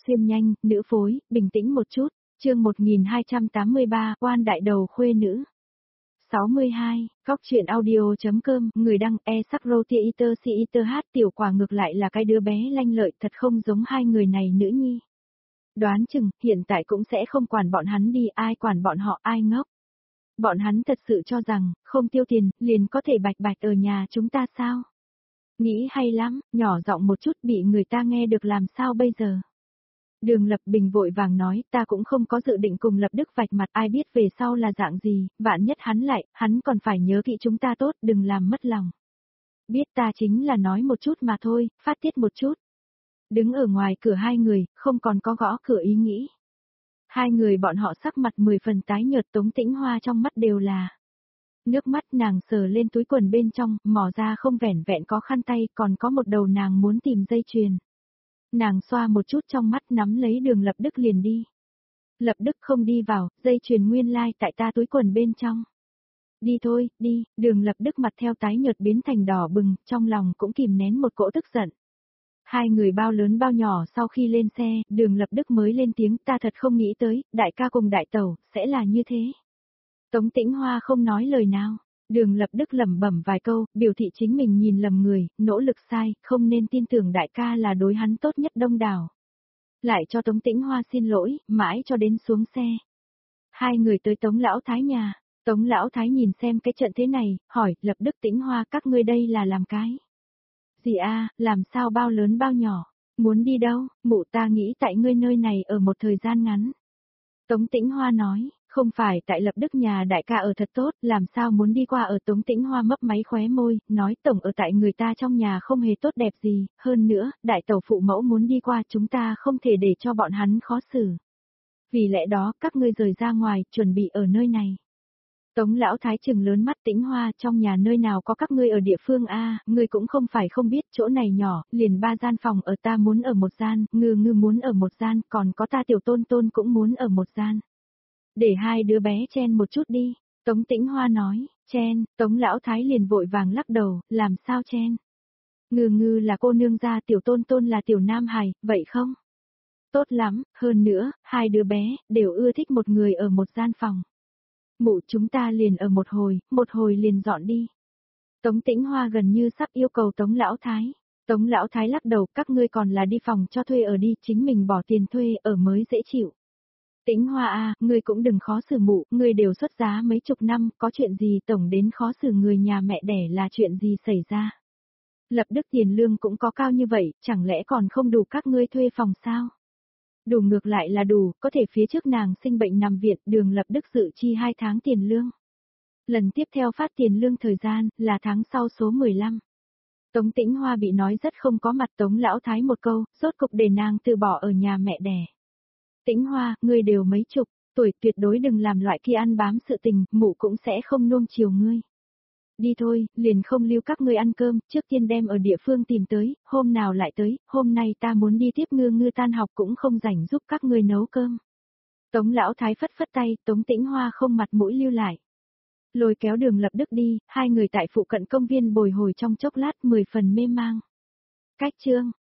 Xuyên nhanh, nữ phối, bình tĩnh một chút, chương 1283, oan đại đầu khuê nữ. 62, góc truyện audio.com, người đăng e-sắc roti iter si iter hát tiểu quả ngược lại là cái đứa bé lanh lợi thật không giống hai người này nữ nhi. Đoán chừng, hiện tại cũng sẽ không quản bọn hắn đi, ai quản bọn họ, ai ngốc. Bọn hắn thật sự cho rằng, không tiêu tiền, liền có thể bạch bạch ở nhà chúng ta sao? Nghĩ hay lắm, nhỏ giọng một chút bị người ta nghe được làm sao bây giờ? Đường Lập Bình vội vàng nói, ta cũng không có dự định cùng Lập Đức vạch mặt, ai biết về sau là dạng gì, vạn nhất hắn còn phải nhớ kỹ chúng ta tốt, đừng làm mất lòng. Biết ta chính là nói một chút mà thôi, phát tiết một chút. Đứng ở ngoài cửa hai người, không còn có gõ cửa ý nghĩ. Hai người bọn họ sắc mặt 10 phần tái nhợt, Tống Tĩnh Hoa trong mắt đều là nước mắt. Nàng sờ lên túi quần bên trong, mò ra không vẻn vẹn có khăn tay, còn có một đầu nàng muốn tìm dây chuyền. Nàng xoa một chút trong mắt, nắm lấy Đường Lập Đức liền đi. Lập Đức không đi vào, dây chuyền nguyên lai tại ta túi quần bên trong. Đi thôi, đi. Đường Lập Đức mặt theo tái nhợt biến thành đỏ bừng, trong lòng cũng kìm nén một cỗ tức giận. Hai người bao lớn bao nhỏ sau khi lên xe, Đường Lập Đức mới lên tiếng, ta thật không nghĩ tới, đại ca cùng đại tẩu, sẽ là như thế. Tống Tĩnh Hoa không nói lời nào. Đường Lập Đức lẩm bẩm vài câu, biểu thị chính mình nhìn lầm người, nỗ lực sai, không nên tin tưởng đại ca là đối hắn tốt nhất đông đảo. Lại cho Tống Tĩnh Hoa xin lỗi, mãi cho đến xuống xe. Hai người tới Tống Lão Thái nhà. Tống Lão Thái nhìn xem cái trận thế này, hỏi, Lập Đức Tĩnh Hoa các ngươi đây là làm cái gì a, làm sao bao lớn bao nhỏ, muốn đi đâu, mụ ta nghĩ tại ngươi nơi này ở một thời gian ngắn. Tống Tĩnh Hoa nói, không phải tại Lập Đức nhà đại ca ở thật tốt, làm sao muốn đi qua ở. Tống Tĩnh Hoa mấp máy khóe môi, nói tổng ở tại người ta trong nhà không hề tốt đẹp gì, hơn nữa, đại tẩu phụ mẫu muốn đi qua chúng ta không thể để cho bọn hắn khó xử. Vì lẽ đó, các ngươi rời ra ngoài, chuẩn bị ở nơi này. Tống Lão Thái trừng lớn mắt, Tĩnh Hoa, trong nhà nơi nào có các ngươi ở địa phương a, ngươi cũng không phải không biết, chỗ này nhỏ, liền 3 gian phòng ở, ta muốn ở một gian, ngư muốn ở một gian, còn có ta tiểu tôn tôn cũng muốn ở một gian. Để hai đứa bé chen một chút đi. Tống Tĩnh Hoa nói, chen. Tống Lão Thái liền vội vàng lắc đầu, làm sao chen? Ngư là cô nương gia, tiểu tôn tôn là tiểu nam hài, vậy không? Tốt lắm, hơn nữa, hai đứa bé, đều ưa thích một người ở một gian phòng. Mụ chúng ta liền ở một hồi liền dọn đi. Tống Tĩnh Hoa gần như sắp yêu cầu Tống Lão Thái. Tống Lão Thái lắc đầu, các ngươi còn là đi phòng cho thuê ở đi, chính mình bỏ tiền thuê ở mới dễ chịu. Tĩnh Hoa a, ngươi cũng đừng khó xử mụ, ngươi đều xuất giá mấy chục năm, có chuyện gì tổng đến khó xử người nhà mẹ đẻ là chuyện gì xảy ra. Lập Đức tiền lương cũng có cao như vậy, chẳng lẽ còn không đủ các ngươi thuê phòng sao? Đủ, ngược lại là đủ, có thể phía trước nàng sinh bệnh nằm viện, Đường Lập Đức dự chi 2 tháng tiền lương. Lần tiếp theo phát tiền lương thời gian, là tháng sau số 15. Tống Tĩnh Hoa bị nói rất không có mặt. Tống Lão Thái một câu, rốt cục để nàng từ bỏ ở nhà mẹ đẻ. Tĩnh Hoa, ngươi đều mấy chục tuổi, tuyệt đối đừng làm loại kia ăn bám sự tình, mụ cũng sẽ không nuông chiều ngươi. Đi thôi, liền không lưu các ngươi ăn cơm, trước tiên đem ở địa phương tìm tới, hôm nào lại tới, hôm nay ta muốn đi tiếp ngư tan học cũng không rảnh giúp các ngươi nấu cơm. Tống Lão Thái phất phất tay, Tống Tĩnh Hoa không mặt mũi lưu lại. Lôi kéo Đường Lập Đức đi, hai người tại phụ cận công viên bồi hồi trong chốc lát 10 phần mê mang. Cách chương